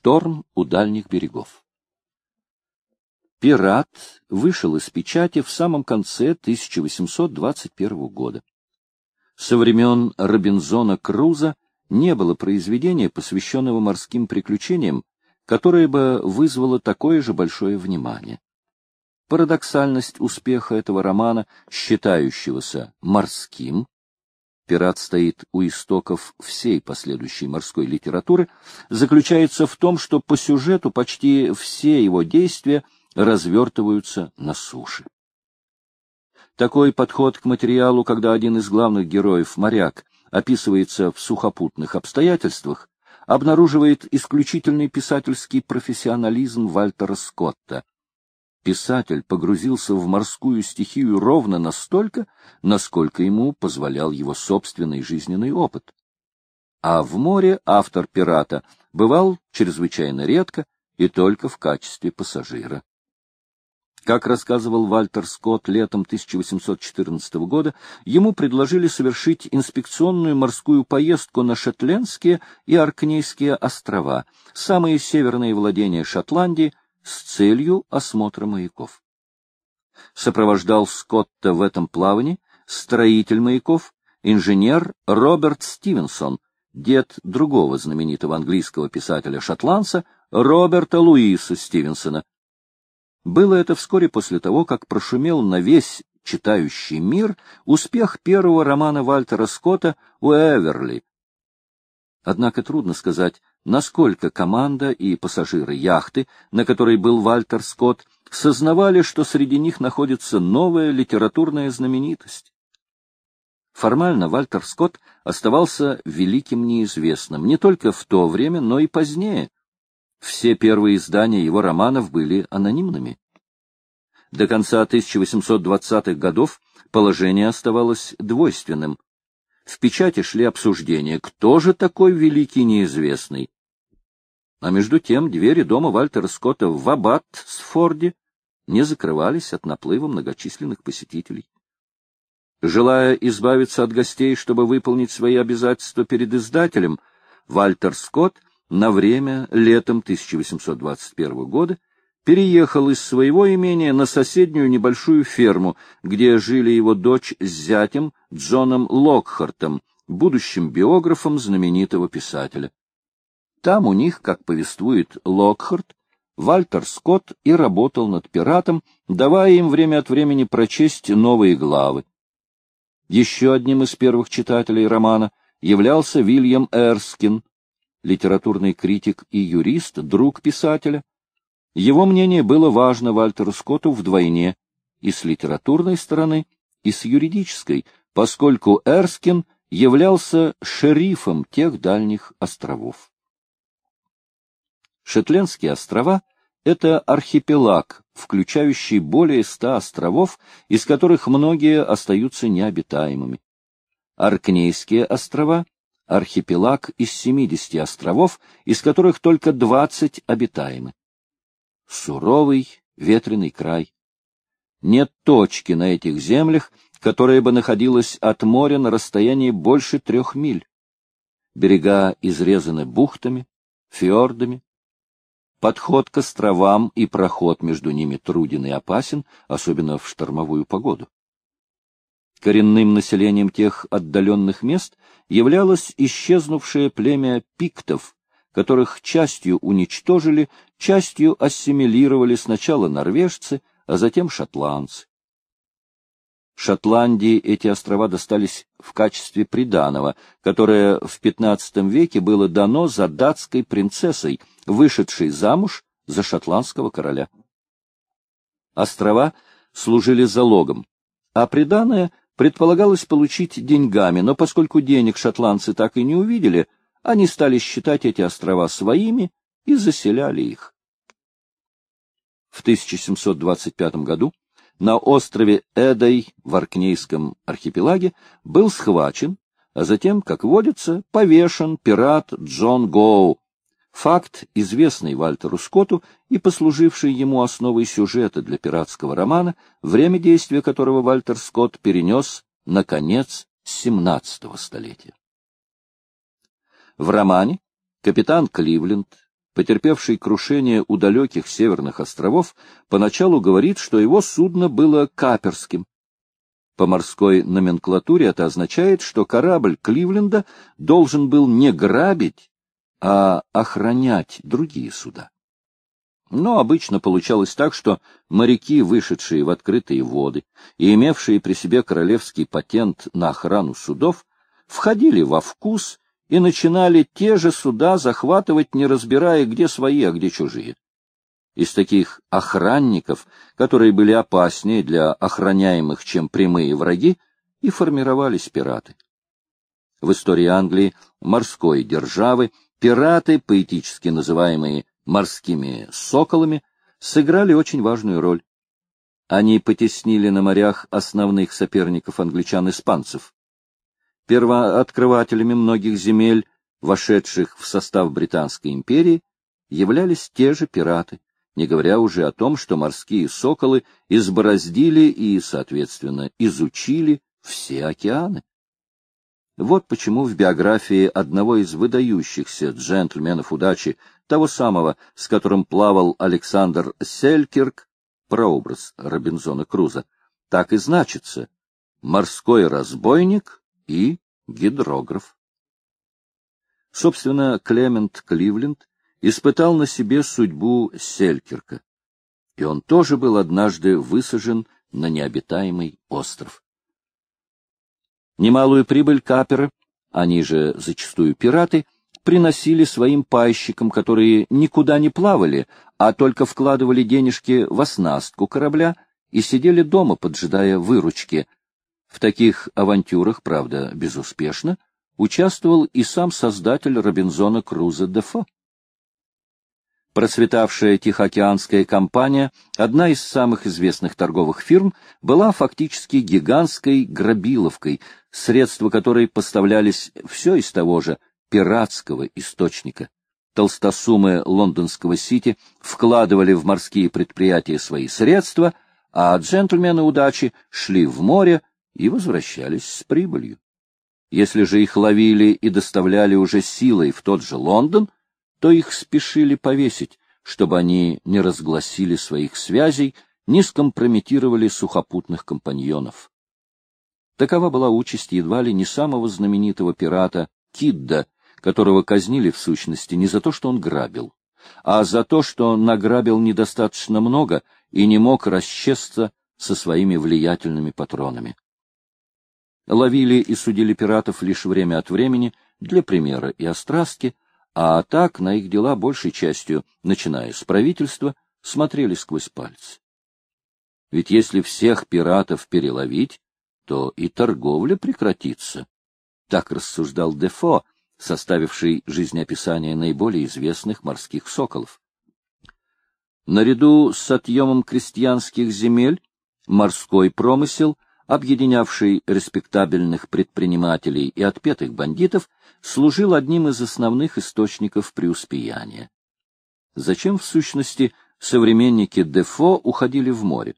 Шторм у дальних берегов. «Пират» вышел из печати в самом конце 1821 года. Со времен Робинзона Круза не было произведения, посвященного морским приключениям, которое бы вызвало такое же большое внимание. Парадоксальность успеха этого романа, считающегося морским, «Пират» стоит у истоков всей последующей морской литературы, заключается в том, что по сюжету почти все его действия развертываются на суше. Такой подход к материалу, когда один из главных героев, моряк, описывается в сухопутных обстоятельствах, обнаруживает исключительный писательский профессионализм Вальтера Скотта. Писатель погрузился в морскую стихию ровно настолько, насколько ему позволял его собственный жизненный опыт. А в море автор «Пирата» бывал чрезвычайно редко и только в качестве пассажира. Как рассказывал Вальтер Скотт, летом 1814 года ему предложили совершить инспекционную морскую поездку на Шетлендские и Оркнейские острова, самые северные владения Шотландии, с целью осмотра маяков. Сопровождал Скотта в этом плавании строитель маяков, инженер Роберт Стивенсон, дед другого знаменитого английского писателя-шотландца Роберта Луиса Стивенсона. Было это вскоре после того, как прошумел на весь читающий мир успех первого романа Вальтера Скотта «Уэверли». Однако трудно сказать, насколько команда и пассажиры яхты, на которой был Вальтер Скотт, сознавали, что среди них находится новая литературная знаменитость. Формально Вальтер Скотт оставался великим неизвестным не только в то время, но и позднее. Все первые издания его романов были анонимными. До конца 1820-х годов положение оставалось двойственным. В печати шли обсуждения, кто же такой великий неизвестный. А между тем двери дома Вальтера Скотта в Аббатсфорде не закрывались от наплыва многочисленных посетителей. Желая избавиться от гостей, чтобы выполнить свои обязательства перед издателем, Вальтер Скотт на время летом 1821 года переехал из своего имения на соседнюю небольшую ферму, где жили его дочь с зятем Джоном Локхартом, будущим биографом знаменитого писателя. Там у них, как повествует Локхарт, Вальтер Скотт и работал над «Пиратом», давая им время от времени прочесть новые главы. Еще одним из первых читателей романа являлся Вильям Эрскин, литературный критик и юрист, друг писателя. Его мнение было важно Вальтеру Скотту вдвойне, и с литературной стороны, и с юридической, поскольку Эрскин являлся шерифом тех дальних островов. Шетлендские острова — это архипелаг, включающий более 100 островов, из которых многие остаются необитаемыми. Оркнейские острова — архипелаг из 70 островов, из которых только 20 обитаемы. Суровый ветреный край. Нет точки на этих землях, которая бы находилась от моря на расстоянии больше 3 миль. Берега изрезаны бухтами, фьордами. Подход к островам и проход между ними труден и опасен, особенно в штормовую погоду. Коренным населением тех отдаленных мест являлось исчезнувшее племя пиктов, которых частью уничтожили, частью ассимилировали сначала норвежцы, а затем шотландцы. Шотландии эти острова достались в качестве приданого, которое в XV веке было дано за датской принцессой, вышедшей замуж за шотландского короля. Острова служили залогом, а приданое предполагалось получить деньгами, но поскольку денег шотландцы так и не увидели, они стали считать эти острова своими и заселяли их. В 1725 году на острове Эдай в Оркнейском архипелаге был схвачен, а затем, как водится, повешен пират Джон Гоу, факт, известный Вальтеру Скотту и послуживший ему основой сюжета для пиратского романа, время действия которого Вальтер Скотт перенес на конец XVII столетия. В романе капитан Кливленд, потерпевший крушение у далеких северных островов, поначалу говорит, что его судно было каперским. По морской номенклатуре это означает, что корабль Кливленда должен был не грабить, а охранять другие суда. Но обычно получалось так, что моряки, вышедшие в открытые воды и имевшие при себе королевский патент на охрану судов, входили во вкус и начинали те же суда захватывать, не разбирая, где свои, а где чужие. Из таких охранников, которые были опаснее для охраняемых, чем прямые враги, и формировались пираты. В истории Англии, морской державы, пираты, поэтически называемые морскими соколами, сыграли очень важную роль. Они потеснили на морях основных соперников англичан-испанцев. Первооткрывателями многих земель, вошедших в состав Британской империи, являлись те же пираты, не говоря уже о том, что морские соколы избороздили и, соответственно, изучили все океаны. Вот почему в биографии одного из выдающихся джентльменов удачи, того самого, с которым плавал Александр Селькирк, прообраз Робинзона Круза, так и значится: морской разбойник и гидрограф. Собственно, Клемент Кливленд испытал на себе судьбу Селькирка, и он тоже был однажды высажен на необитаемый остров. Немалую прибыль каперы, они же зачастую пираты, приносили своим пайщикам, которые никуда не плавали, а только вкладывали денежки в оснастку корабля и сидели дома, поджидая выручки. В таких авантюрах, правда, безуспешно, участвовал и сам создатель Робинзона Круза Дефо. Процветавшая Тихоокеанская компания, одна из самых известных торговых фирм, была фактически гигантской грабиловкой, средства которой поставлялись все из того же пиратского источника. Толстосумы лондонского Сити вкладывали в морские предприятия свои средства, а джентльмены удачи шли в море и возвращались с прибылью. Если же их ловили и доставляли уже силой в тот же Лондон, то их спешили повесить, чтобы они не разгласили своих связей, не скомпрометировали сухопутных компаньонов. Такова была участь едва ли не самого знаменитого пирата Кидда, которого казнили в сущности не за то, что он грабил, а за то, что он награбил недостаточно много и не мог расчесться со своими влиятельными патронами. Ловили и судили пиратов лишь время от времени для примера и острастки, а так на их дела большей частью, начиная с правительства, смотрели сквозь пальцы. Ведь если всех пиратов переловить, то и торговля прекратится. Так рассуждал Дефо, составивший жизнеописание наиболее известных морских соколов. Наряду с отъемом крестьянских земель, морской промысел, объединявший респектабельных предпринимателей и отпетых бандитов, служил одним из основных источников преуспеяния. Зачем, в сущности, современники Дефо уходили в море?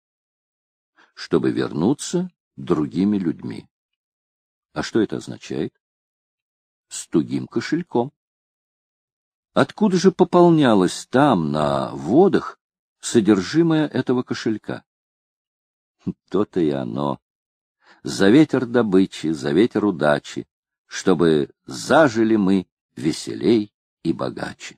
Чтобы вернуться другими людьми. А что это означает? С тугим кошельком. Откуда же пополнялось там, на водах, содержимое этого кошелька? То-то и оно. За ветер добычи, за ветер удачи, чтобы зажили мы веселей и богаче.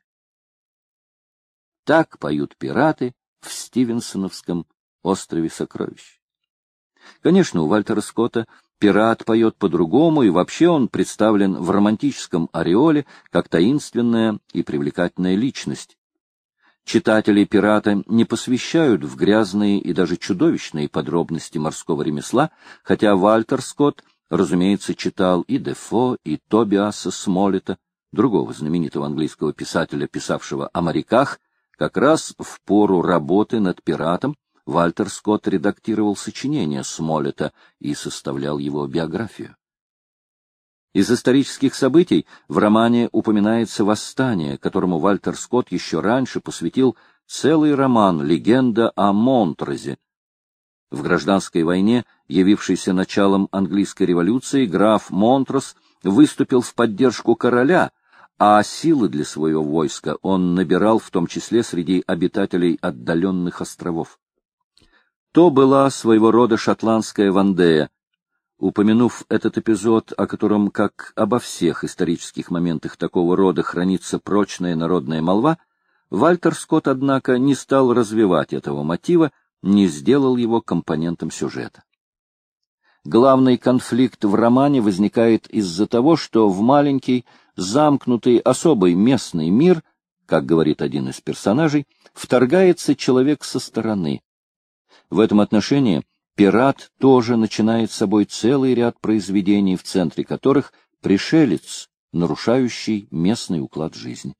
Так поют пираты в стивенсоновском «Острове сокровищ». Конечно, у Вальтера Скотта пират поет по-другому, и вообще он представлен в романтическом ореоле как таинственная и привлекательная личность. Читатели пирата не посвящают в грязные и даже чудовищные подробности морского ремесла, хотя Вальтер Скотт, разумеется, читал и Дефо, и Тобиаса Смоллета, другого знаменитого английского писателя, писавшего о моряках. Как раз в пору работы над пиратом Вальтер Скотт редактировал сочинения Смоллета и составлял его биографию. Из исторических событий в романе упоминается восстание, которому Вальтер Скотт еще раньше посвятил целый роман «Легенда о Монтрезе». В гражданской войне, явившейся началом английской революции, граф Монтрез выступил в поддержку короля, а силы для своего войска он набирал в том числе среди обитателей отдаленных островов. То была своего рода шотландская Вандея. Упомянув этот эпизод, о котором, как обо всех исторических моментах такого рода, хранится прочная народная молва, Вальтер Скотт, однако, не стал развивать этого мотива, не сделал его компонентом сюжета. Главный конфликт в романе возникает из-за того, что в маленький, замкнутый, особый местный мир, как говорит один из персонажей, вторгается человек со стороны. В этом отношении «Пират» тоже начинает собой целый ряд произведений, в центре которых пришелец, нарушающий местный уклад жизни.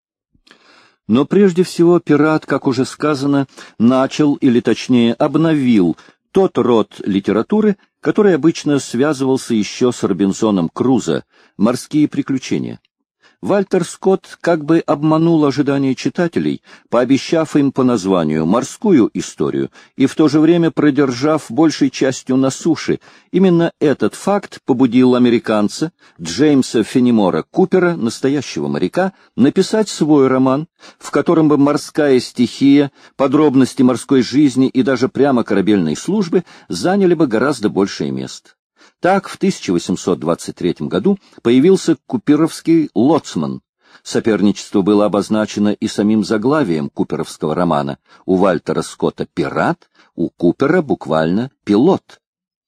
Но прежде всего «Пират», как уже сказано, начал, или точнее обновил, тот род литературы, который обычно связывался еще с Робинзоном Крузо — морские приключения. Вальтер Скотт как бы обманул ожидания читателей, пообещав им по названию морскую историю и в то же время продержав большей частью на суше. Именно этот факт побудил американца Джеймса Феннимора Купера, настоящего моряка, написать свой роман, в котором бы морская стихия, подробности морской жизни и даже прямо корабельной службы заняли бы гораздо большее место. Так, в 1823 году появился куперовский «Лоцман». Соперничество было обозначено и самим заглавием куперовского романа. У Вальтера Скотта «Пират», у Купера буквально «Пилот».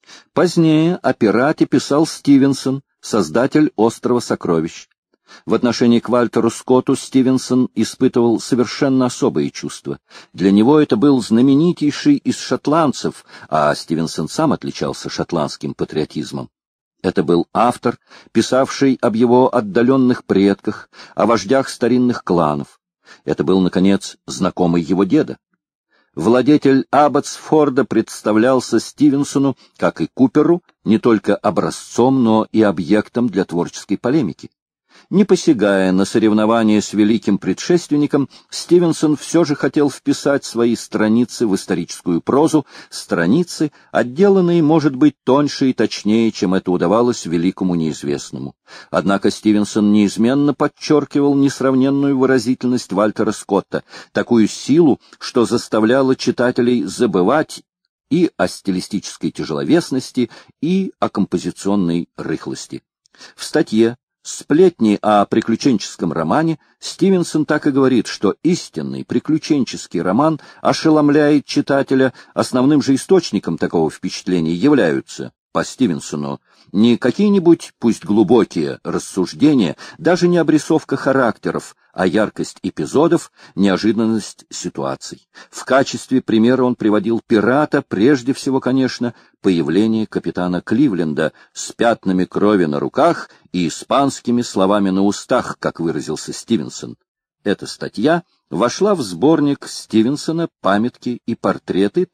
Позднее о «Пирате» писал Стивенсон, создатель «Острова сокровищ». В отношении к Вальтеру Скотту Стивенсон испытывал совершенно особые чувства. Для него это был знаменитейший из шотландцев, а Стивенсон сам отличался шотландским патриотизмом. Это был автор, писавший об его отдаленных предках, о вождях старинных кланов. Это был, наконец, знакомый его деда. Владетель Абботсфорда представлялся Стивенсону, как и Куперу, не только образцом, но и объектом для творческой полемики. Не посягая на соревнования с великим предшественником, Стивенсон все же хотел вписать свои страницы в историческую прозу, страницы, отделанные, может быть, тоньше и точнее, чем это удавалось великому неизвестному. Однако Стивенсон неизменно подчеркивал несравненную выразительность Вальтера Скотта, такую силу, что заставляло читателей забывать и о стилистической тяжеловесности, и о композиционной рыхлости. В статье «Сплетни о приключенческом романе» Стивенсон так и говорит, что истинный приключенческий роман ошеломляет читателя. Основным же источником такого впечатления являются, по Стивенсону, не какие-нибудь, пусть глубокие, рассуждения, даже не обрисовка характеров, а яркость эпизодов, неожиданность ситуаций. В качестве примера он приводил «Пирата», прежде всего, конечно, появление капитана Кливленда с пятнами крови на руках и испанскими словами на устах, как выразился Стивенсон. Эта статья вошла в сборник Стивенсона «Памятки и портреты»,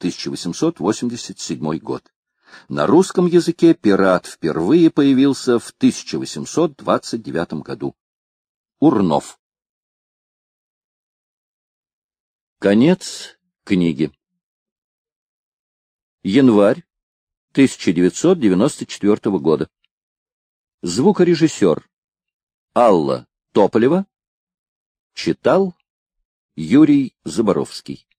1887 год. На русском языке «Пират» впервые появился в 1829 году. Урнов. Конец книги. Январь 1994 года. Звукорежиссер Алла Тополева. Читал Юрий Заборовский.